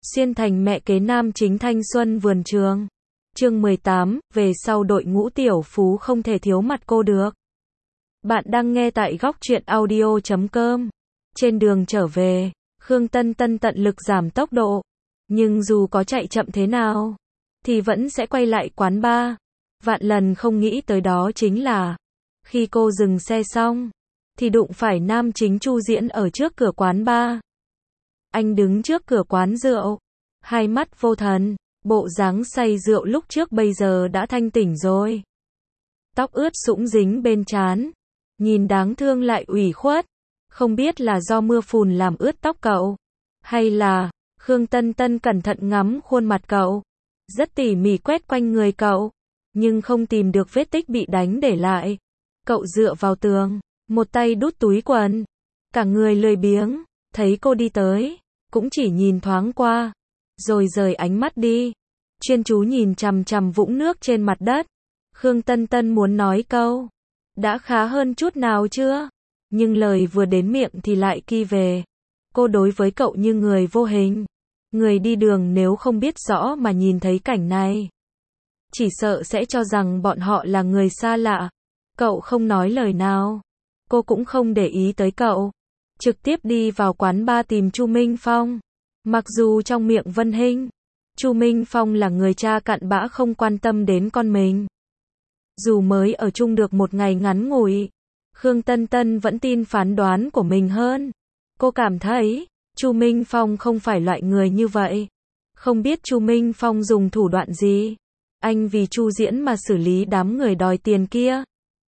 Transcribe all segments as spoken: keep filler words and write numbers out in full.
Xuyên thành mẹ kế nam chính thanh xuân vườn trường. Chương mười tám, về sau đội ngũ tiểu phú không thể thiếu mặt cô được. Bạn đang nghe tại góc truyện audio chấm com. Trên đường trở về, Khương Tân Tân tận lực giảm tốc độ. Nhưng dù có chạy chậm thế nào, thì vẫn sẽ quay lại quán bar. Vạn lần không nghĩ tới đó chính là, khi cô dừng xe xong, thì đụng phải nam chính Chu Diễn ở trước cửa quán bar. Anh đứng trước cửa quán rượu, hai mắt vô thần, bộ dáng say rượu lúc trước bây giờ đã thanh tỉnh rồi. Tóc ướt sũng dính bên trán, nhìn đáng thương lại ủy khuất, không biết là do mưa phùn làm ướt tóc cậu, hay là, Khương Tân Tân cẩn thận ngắm khuôn mặt cậu, rất tỉ mỉ quét quanh người cậu, nhưng không tìm được vết tích bị đánh để lại. Cậu dựa vào tường, một tay đút túi quần, cả người lười biếng, thấy cô đi tới, cũng chỉ nhìn thoáng qua, rồi rời ánh mắt đi, chuyên chú nhìn chằm chằm vũng nước trên mặt đất. Khương Tân Tân muốn nói câu, đã khá hơn chút nào chưa? Nhưng lời vừa đến miệng thì lại ki về. Cô đối với cậu như người vô hình. Người đi đường nếu không biết rõ mà nhìn thấy cảnh này, chỉ sợ sẽ cho rằng bọn họ là người xa lạ. Cậu không nói lời nào. Cô cũng không để ý tới cậu. Trực tiếp đi vào quán bar tìm Chu Minh Phong. Mặc dù trong miệng Vân Hinh, Chu Minh Phong là người cha cặn bã không quan tâm đến con mình. Dù mới ở chung được một ngày ngắn ngủi, Khương Tân Tân vẫn tin phán đoán của mình hơn. Cô cảm thấy, Chu Minh Phong không phải loại người như vậy. Không biết Chu Minh Phong dùng thủ đoạn gì. Anh vì Chu Diễn mà xử lý đám người đòi tiền kia.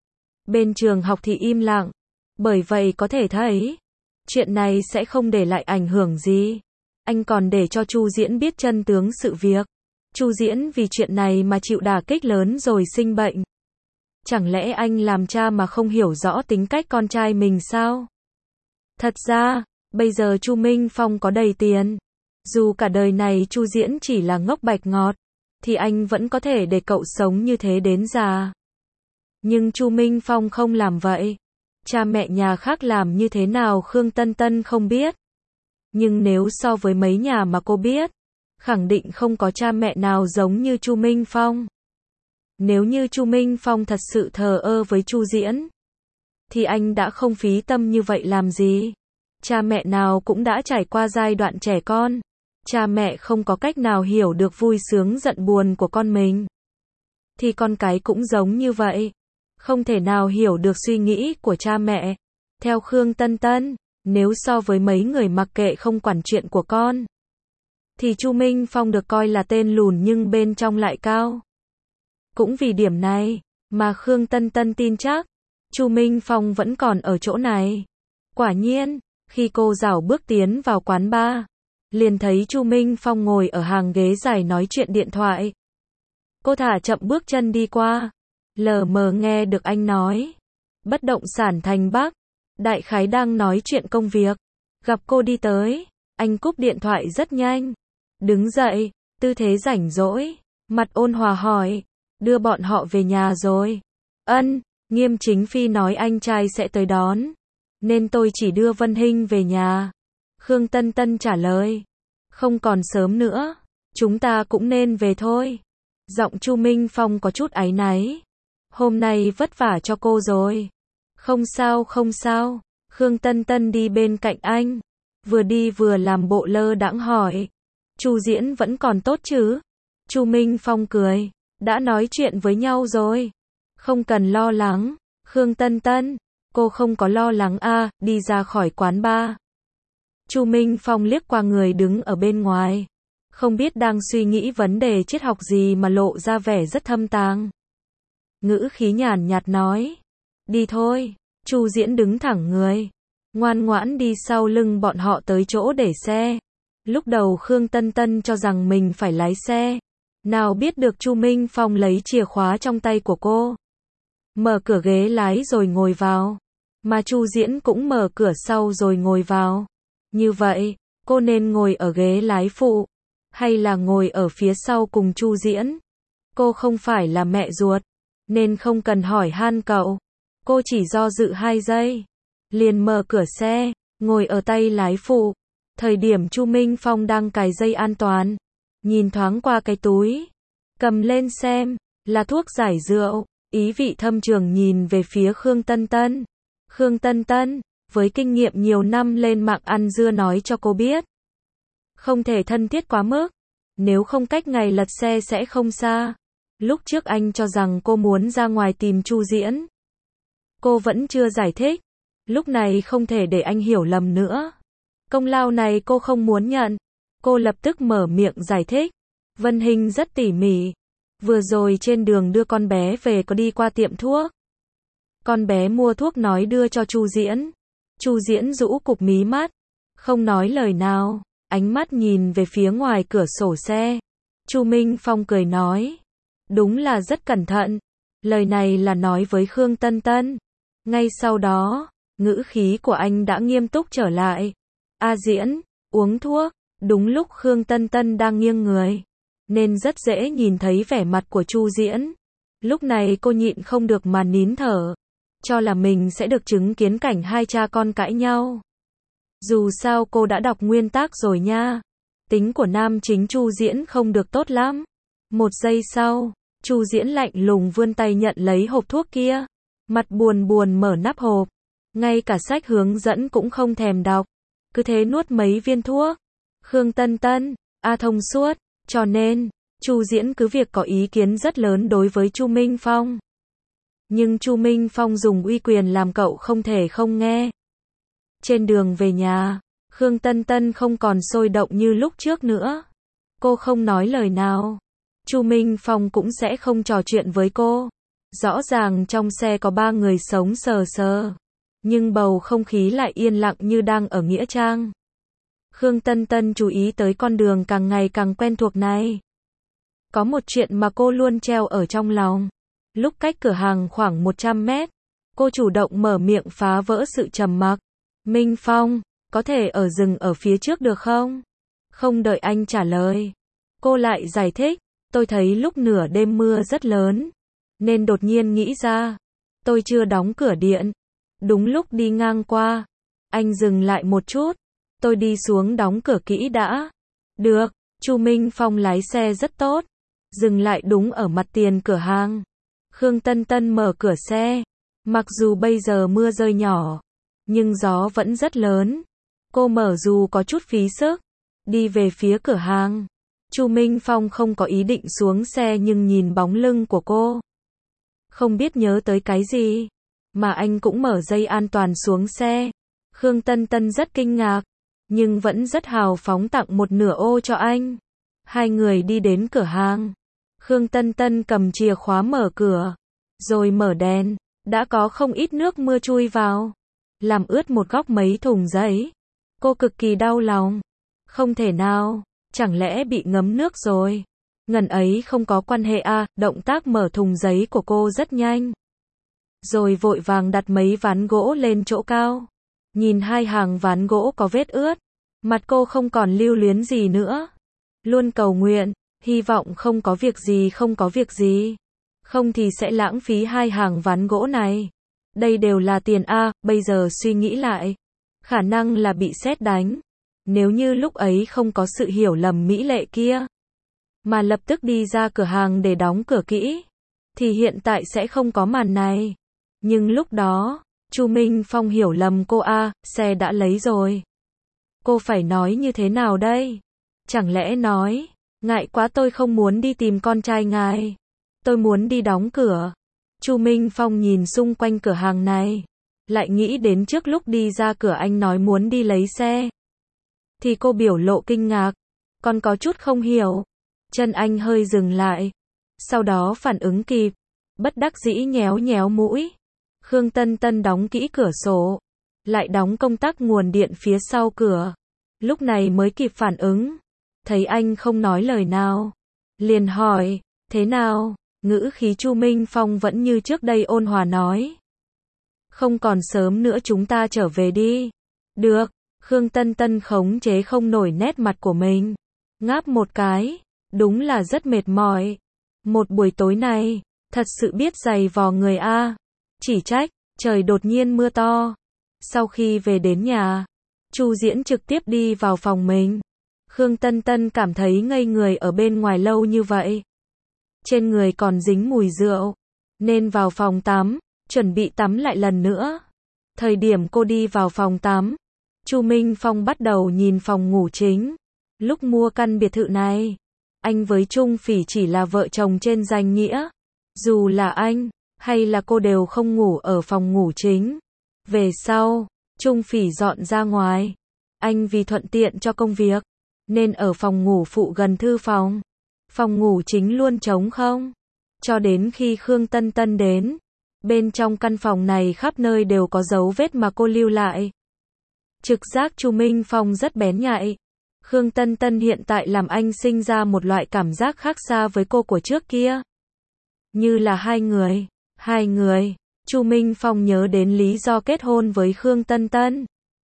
Bên trường học thì im lặng. Bởi vậy có thể thấy, chuyện này sẽ không để lại ảnh hưởng gì. Anh còn để cho Chu Diễn biết chân tướng sự việc. Chu Diễn vì chuyện này mà chịu đả kích lớn rồi sinh bệnh. Chẳng lẽ anh làm cha mà không hiểu rõ tính cách con trai mình sao? Thật ra, bây giờ Chu Minh Phong có đầy tiền. Dù cả đời này Chu Diễn chỉ là ngốc bạch ngọt, thì anh vẫn có thể để cậu sống như thế đến già. Nhưng Chu Minh Phong không làm vậy. Cha mẹ nhà khác làm như thế nào Khương Tân Tân không biết. Nhưng nếu so với mấy nhà mà cô biết, khẳng định không có cha mẹ nào giống như Chu Minh Phong. Nếu như Chu Minh Phong thật sự thờ ơ với Chu Diễn, thì anh đã không phí tâm như vậy làm gì. Cha mẹ nào cũng đã trải qua giai đoạn trẻ con. Cha mẹ không có cách nào hiểu được vui sướng giận buồn của con mình. Thì con cái cũng giống như vậy. Không thể nào hiểu được suy nghĩ của cha mẹ. Theo Khương Tân Tân, nếu so với mấy người mặc kệ không quản chuyện của con, thì Chu Minh Phong được coi là tên lùn nhưng bên trong lại cao. Cũng vì điểm này, mà Khương Tân Tân tin chắc, Chu Minh Phong vẫn còn ở chỗ này. Quả nhiên, khi cô rảo bước tiến vào quán bar, liền thấy Chu Minh Phong ngồi ở hàng ghế dài nói chuyện điện thoại. Cô thả chậm bước chân đi qua, lờ mờ nghe được anh nói, bất động sản thành Bắc, đại khái đang nói chuyện công việc. Gặp cô đi tới, anh cúp điện thoại rất nhanh, đứng dậy, tư thế rảnh rỗi, mặt ôn hòa hỏi, đưa bọn họ về nhà rồi? Ân, Nghiêm Chính Phi nói anh trai sẽ tới đón, nên tôi chỉ đưa Vân Hinh về nhà. Khương Tân Tân trả lời, không còn sớm nữa, chúng ta cũng nên về thôi. Giọng Chu Minh Phong có chút áy náy, hôm nay vất vả cho cô rồi. Không sao không sao. Khương Tân Tân đi bên cạnh anh, vừa đi vừa làm bộ lơ đãng hỏi, Chu Diễn vẫn còn tốt chứ? Chu Minh Phong cười, đã nói chuyện với nhau rồi, không cần lo lắng. Khương Tân Tân, cô không có lo lắng à? Đi ra khỏi quán bar, Chu Minh Phong liếc qua người đứng ở bên ngoài, không biết đang suy nghĩ vấn đề triết học gì mà lộ ra vẻ rất thâm tàng. Ngữ khí nhàn nhạt nói, đi thôi. Chu Diễn đứng thẳng người, ngoan ngoãn đi sau lưng bọn họ tới chỗ để xe. Lúc đầu Khương Tân Tân cho rằng mình phải lái xe, nào biết được Chu Minh Phong lấy chìa khóa trong tay của cô, mở cửa ghế lái rồi ngồi vào, mà Chu Diễn cũng mở cửa sau rồi ngồi vào. Như vậy, cô nên ngồi ở ghế lái phụ, hay là ngồi ở phía sau cùng Chu Diễn? Cô không phải là mẹ ruột, nên không cần hỏi han cậu. Cô chỉ do dự hai giây, liền mở cửa xe, ngồi ở tay lái phụ. Thời điểm Chu Minh Phong đang cài dây an toàn, nhìn thoáng qua cái túi, cầm lên xem, là thuốc giải rượu, ý vị thâm trường nhìn về phía Khương Tân Tân. Khương Tân Tân, với kinh nghiệm nhiều năm lên mạng ăn dưa nói cho cô biết. Không thể thân thiết quá mức, nếu không cách ngày lật xe sẽ không xa. Lúc trước anh cho rằng cô muốn ra ngoài tìm Chu Diễn. Cô vẫn chưa giải thích, lúc này không thể để anh hiểu lầm nữa. Công lao này cô không muốn nhận. Cô lập tức mở miệng giải thích. Vân Hinh rất tỉ mỉ. Vừa rồi trên đường đưa con bé về có đi qua tiệm thuốc. Con bé mua thuốc nói đưa cho Chu Diễn. Chu Diễn rũ cụp mí mắt, không nói lời nào, ánh mắt nhìn về phía ngoài cửa sổ xe. Chu Minh Phong cười nói, đúng là rất cẩn thận. Lời này là nói với Khương Tân Tân. Ngay sau đó, ngữ khí của anh đã nghiêm túc trở lại. A Diễn, uống thuốc. Đúng lúc Khương Tân Tân đang nghiêng người, nên rất dễ nhìn thấy vẻ mặt của Chu Diễn. Lúc này cô nhịn không được mà nín thở, cho là mình sẽ được chứng kiến cảnh hai cha con cãi nhau. Dù sao cô đã đọc nguyên tác rồi nha. Tính của nam chính Chu Diễn không được tốt lắm. Một giây sau, Chu Diễn lạnh lùng vươn tay nhận lấy hộp thuốc kia. Mặt buồn buồn mở nắp hộp. Ngay cả sách hướng dẫn cũng không thèm đọc. Cứ thế nuốt mấy viên thuốc. Khương Tân Tân, a thông suốt. Cho nên, Chu Diễn cứ việc có ý kiến rất lớn đối với Chu Minh Phong. Nhưng Chu Minh Phong dùng uy quyền làm cậu không thể không nghe. Trên đường về nhà, Khương Tân Tân không còn sôi động như lúc trước nữa. Cô không nói lời nào. Chu Minh Phong cũng sẽ không trò chuyện với cô. Rõ ràng trong xe có ba người sống sờ sờ. Nhưng bầu không khí lại yên lặng như đang ở Nghĩa Trang. Khương Tân Tân chú ý tới con đường càng ngày càng quen thuộc này. Có một chuyện mà cô luôn treo ở trong lòng. Lúc cách cửa hàng khoảng một trăm mét, cô chủ động mở miệng phá vỡ sự trầm mặc. Minh Phong, có thể ở dừng ở phía trước được không? Không đợi anh trả lời, cô lại giải thích, tôi thấy lúc nửa đêm mưa rất lớn, nên đột nhiên nghĩ ra, tôi chưa đóng cửa điện. Đúng lúc đi ngang qua, anh dừng lại một chút, tôi đi xuống đóng cửa kỹ đã. Được, Chu Minh Phong lái xe rất tốt, dừng lại đúng ở mặt tiền cửa hàng. Khương Tân Tân mở cửa xe, mặc dù bây giờ mưa rơi nhỏ, nhưng gió vẫn rất lớn. Cô mở dù có chút phí sức, đi về phía cửa hàng. Chu Minh Phong không có ý định xuống xe nhưng nhìn bóng lưng của cô. Không biết nhớ tới cái gì, mà anh cũng mở dây an toàn xuống xe. Khương Tân Tân rất kinh ngạc, nhưng vẫn rất hào phóng tặng một nửa ô cho anh. Hai người đi đến cửa hàng. Khương Tân Tân cầm chìa khóa mở cửa, rồi mở đèn, đã có không ít nước mưa chui vào, làm ướt một góc mấy thùng giấy. Cô cực kỳ đau lòng. Không thể nào, chẳng lẽ bị ngấm nước rồi? Ngần ấy không có quan hệ à, động tác mở thùng giấy của cô rất nhanh. Rồi vội vàng đặt mấy ván gỗ lên chỗ cao. Nhìn hai hàng ván gỗ có vết ướt, mặt cô không còn lưu luyến gì nữa. Luôn cầu nguyện, hy vọng không có việc gì không có việc gì. Không thì sẽ lãng phí hai hàng ván gỗ này. Đây đều là tiền a, bây giờ suy nghĩ lại. Khả năng là bị sét đánh. Nếu như lúc ấy không có sự hiểu lầm mỹ lệ kia, mà lập tức đi ra cửa hàng để đóng cửa kỹ, thì hiện tại sẽ không có màn này. Nhưng lúc đó, Chu Minh Phong hiểu lầm cô a, xe đã lấy rồi. Cô phải nói như thế nào đây? Chẳng lẽ nói, ngại quá tôi không muốn đi tìm con trai ngài. Tôi muốn đi đóng cửa. Chu Minh Phong nhìn xung quanh cửa hàng này, lại nghĩ đến trước lúc đi ra cửa anh nói muốn đi lấy xe. Thì cô biểu lộ kinh ngạc, còn có chút không hiểu. Chân anh hơi dừng lại, sau đó phản ứng kịp, bất đắc dĩ nhéo nhéo mũi. Khương Tân Tân đóng kỹ cửa sổ, lại đóng công tắc nguồn điện phía sau cửa. Lúc này mới kịp phản ứng, thấy anh không nói lời nào, liền hỏi, thế nào? Ngữ khí Chu Minh Phong vẫn như trước đây ôn hòa nói. Không còn sớm nữa chúng ta trở về đi. Được, Khương Tân Tân khống chế không nổi nét mặt của mình. Ngáp một cái, đúng là rất mệt mỏi. Một buổi tối này, thật sự biết giày vò người a. Chỉ trách, trời đột nhiên mưa to. Sau khi về đến nhà, Chu Diễn trực tiếp đi vào phòng mình. Khương Tân Tân cảm thấy ngây người ở bên ngoài lâu như vậy. Trên người còn dính mùi rượu, nên vào phòng tắm, chuẩn bị tắm lại lần nữa. Thời điểm cô đi vào phòng tắm, Chu Minh Phong bắt đầu nhìn phòng ngủ chính. Lúc mua căn biệt thự này, anh với Trung Phỉ chỉ là vợ chồng trên danh nghĩa. Dù là anh, hay là cô đều không ngủ ở phòng ngủ chính. Về sau, Trung Phỉ dọn ra ngoài. Anh vì thuận tiện cho công việc, nên ở phòng ngủ phụ gần thư phòng. Phòng ngủ chính luôn trống không. Cho đến khi Khương Tân Tân đến, bên trong căn phòng này khắp nơi đều có dấu vết mà cô lưu lại. Trực giác Chu Minh Phong rất bén nhạy. Khương Tân Tân hiện tại làm anh sinh ra một loại cảm giác khác xa với cô của trước kia. Như là hai người, hai người. Chu Minh Phong nhớ đến lý do kết hôn với Khương Tân Tân.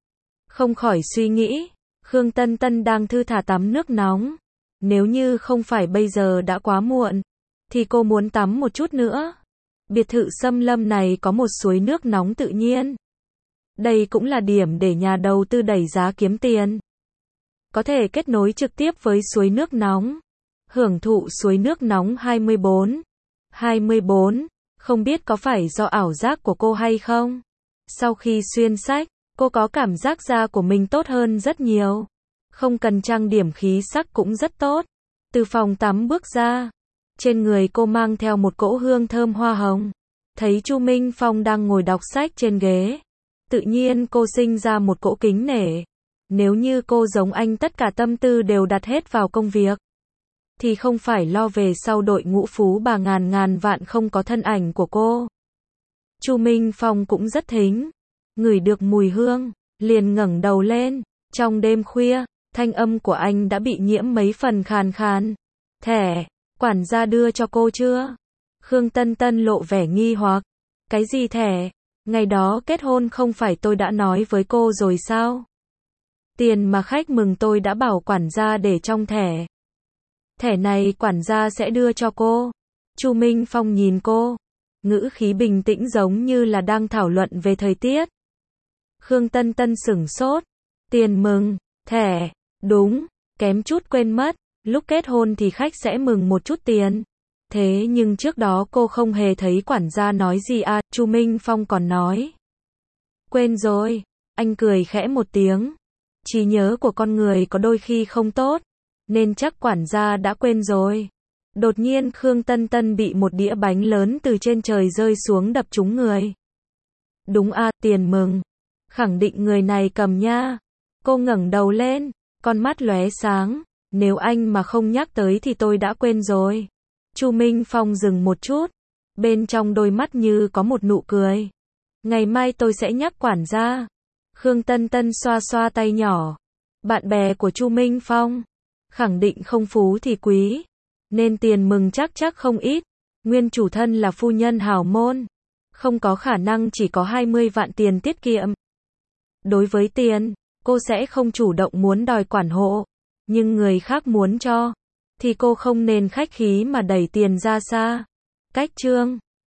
Không khỏi suy nghĩ, Khương Tân Tân đang thư thả tắm nước nóng. Nếu như không phải bây giờ đã quá muộn, thì cô muốn tắm một chút nữa. Biệt thự xâm lâm này có một suối nước nóng tự nhiên. Đây cũng là điểm để nhà đầu tư đẩy giá kiếm tiền. Có thể kết nối trực tiếp với suối nước nóng. Hưởng thụ suối nước nóng hai mươi bốn. hai mươi bốn, không biết có phải do ảo giác của cô hay không? Sau khi xuyên sách, cô có cảm giác da của mình tốt hơn rất nhiều. Không cần trang điểm khí sắc cũng rất tốt. Từ phòng tắm bước ra, trên người cô mang theo một cỗ hương thơm hoa hồng. Thấy Chu Minh Phong đang ngồi đọc sách trên ghế, tự nhiên cô sinh ra một cỗ kính nể. Nếu như cô giống anh tất cả tâm tư đều đặt hết vào công việc, thì không phải lo về sau đội ngũ phú bà ngàn ngàn vạn không có thân ảnh của cô. Chu Minh Phong cũng rất thính, ngửi được mùi hương, liền ngẩng đầu lên. Trong đêm khuya, thanh âm của anh đã bị nhiễm mấy phần khàn khàn. Thẻ, quản gia đưa cho cô chưa? Khương Tân Tân lộ vẻ nghi hoặc. Cái gì thẻ? Ngày đó kết hôn không phải tôi đã nói với cô rồi sao? Tiền mà khách mừng tôi đã bảo quản gia để trong thẻ. Thẻ này quản gia sẽ đưa cho cô. Chu Minh Phong nhìn cô, ngữ khí bình tĩnh giống như là đang thảo luận về thời tiết. Khương Tân Tân sửng sốt. Tiền mừng, thẻ, đúng, kém chút quên mất, lúc kết hôn thì khách sẽ mừng một chút tiền. Thế nhưng trước đó cô không hề thấy quản gia nói gì à, Chu Minh Phong còn nói. Quên rồi, anh cười khẽ một tiếng. Trí nhớ của con người có đôi khi không tốt, nên chắc quản gia đã quên rồi. Đột nhiên Khương Tân Tân bị một đĩa bánh lớn từ trên trời rơi xuống đập trúng người. Đúng à, tiền mừng. Khẳng định người này cầm nha. Cô ngẩng đầu lên, con mắt lóe sáng. Nếu anh mà không nhắc tới thì tôi đã quên rồi. Chu Minh Phong dừng một chút. Bên trong đôi mắt như có một nụ cười. Ngày mai tôi sẽ nhắc quản gia. Khương Tân Tân xoa xoa tay nhỏ. Bạn bè của Chu Minh Phong khẳng định không phú thì quý, nên tiền mừng chắc chắc không ít. Nguyên chủ thân là phu nhân hào môn, không có khả năng chỉ có hai mươi vạn tiền tiết kiệm. Đối với tiền, cô sẽ không chủ động muốn đòi quản hộ, nhưng người khác muốn cho, thì cô không nên khách khí mà đẩy tiền ra xa. Cách chương